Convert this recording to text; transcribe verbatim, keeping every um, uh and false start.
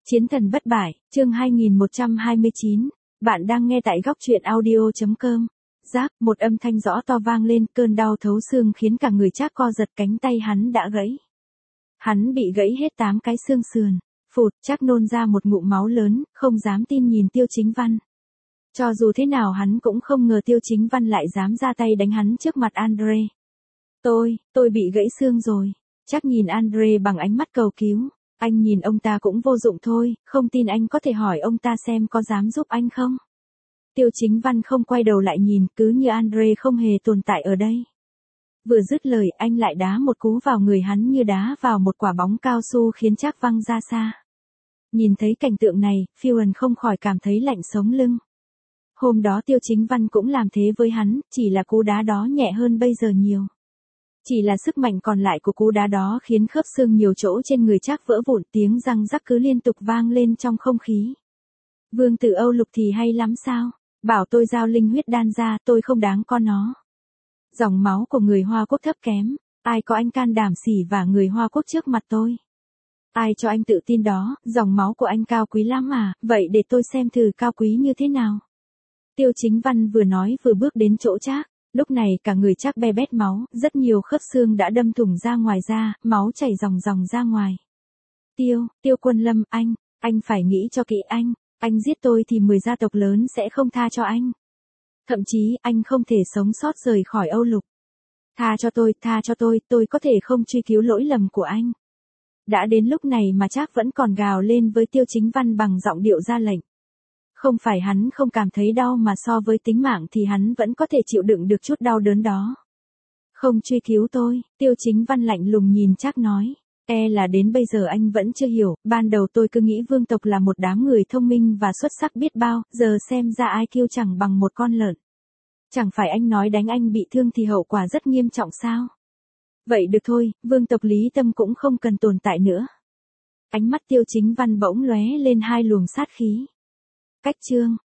Chiến thần bất bại, chương hai nghìn một trăm hai mươi chín. Bạn đang nghe tại góc truyện audio.com. Giáp, một âm thanh rõ to vang lên, cơn đau thấu xương khiến cả người Trác co giật, cánh tay hắn đã gãy. Hắn bị gãy hết tám cái xương sườn. Phụt, Trác nôn ra một ngụm máu lớn, không dám tin nhìn Tiêu Chính Văn. Cho dù thế nào hắn cũng không ngờ Tiêu Chính Văn lại dám ra tay đánh hắn trước mặt Andre. Tôi, tôi bị gãy xương rồi. Trác nhìn Andre bằng ánh mắt cầu cứu. Anh nhìn ông ta cũng vô dụng thôi, không tin anh có thể hỏi ông ta xem có dám giúp anh không. Tiêu Chính Văn không quay đầu lại nhìn, cứ như Andre không hề tồn tại ở đây. Vừa dứt lời, anh lại đá một cú vào người hắn như đá vào một quả bóng cao su khiến Trác văng ra xa. Nhìn thấy cảnh tượng này, Fion không khỏi cảm thấy lạnh sống lưng. Hôm đó Tiêu Chính Văn cũng làm thế với hắn, chỉ là cú đá đó nhẹ hơn bây giờ nhiều. Chỉ là sức mạnh còn lại của cú đá đó khiến khớp xương nhiều chỗ trên người Trác vỡ vụn, tiếng răng rắc cứ liên tục vang lên trong không khí. Vương tử Âu Lục thì hay lắm sao? Bảo tôi giao linh huyết đan ra, tôi không đáng con nó. Dòng máu của người Hoa Quốc thấp kém, ai có anh can đảm xỉ vả người Hoa Quốc trước mặt tôi? Ai cho anh tự tin đó, dòng máu của anh cao quý lắm à, vậy để tôi xem thử cao quý như thế nào. Tiêu Chính Văn vừa nói vừa bước đến chỗ Trác. Lúc này cả người Trác be bét máu, rất nhiều khớp xương đã đâm thủng ra ngoài ra, máu chảy ròng ròng ra ngoài. Tiêu, Tiêu Quân Lâm, anh, anh phải nghĩ cho kỹ anh, anh giết tôi thì mười gia tộc lớn sẽ không tha cho anh. Thậm chí anh không thể sống sót rời khỏi Âu Lục. Tha cho tôi, tha cho tôi, tôi có thể không truy cứu lỗi lầm của anh. Đã đến lúc này mà Trác vẫn còn gào lên với Tiêu Chính Văn bằng giọng điệu ra lệnh. Không phải hắn không cảm thấy đau mà so với tính mạng thì hắn vẫn có thể chịu đựng được chút đau đớn đó. Không truy cứu tôi, Tiêu Chính Văn lạnh lùng nhìn Trác nói. E là đến bây giờ anh vẫn chưa hiểu, ban đầu tôi cứ nghĩ vương tộc là một đám người thông minh và xuất sắc biết bao, giờ xem ra i kiu chẳng bằng một con lợn. Chẳng phải anh nói đánh anh bị thương thì hậu quả rất nghiêm trọng sao? Vậy được thôi, vương tộc Lý Tâm cũng không cần tồn tại nữa. Ánh mắt Tiêu Chính Văn bỗng lóe lên hai luồng sát khí. Cách chương,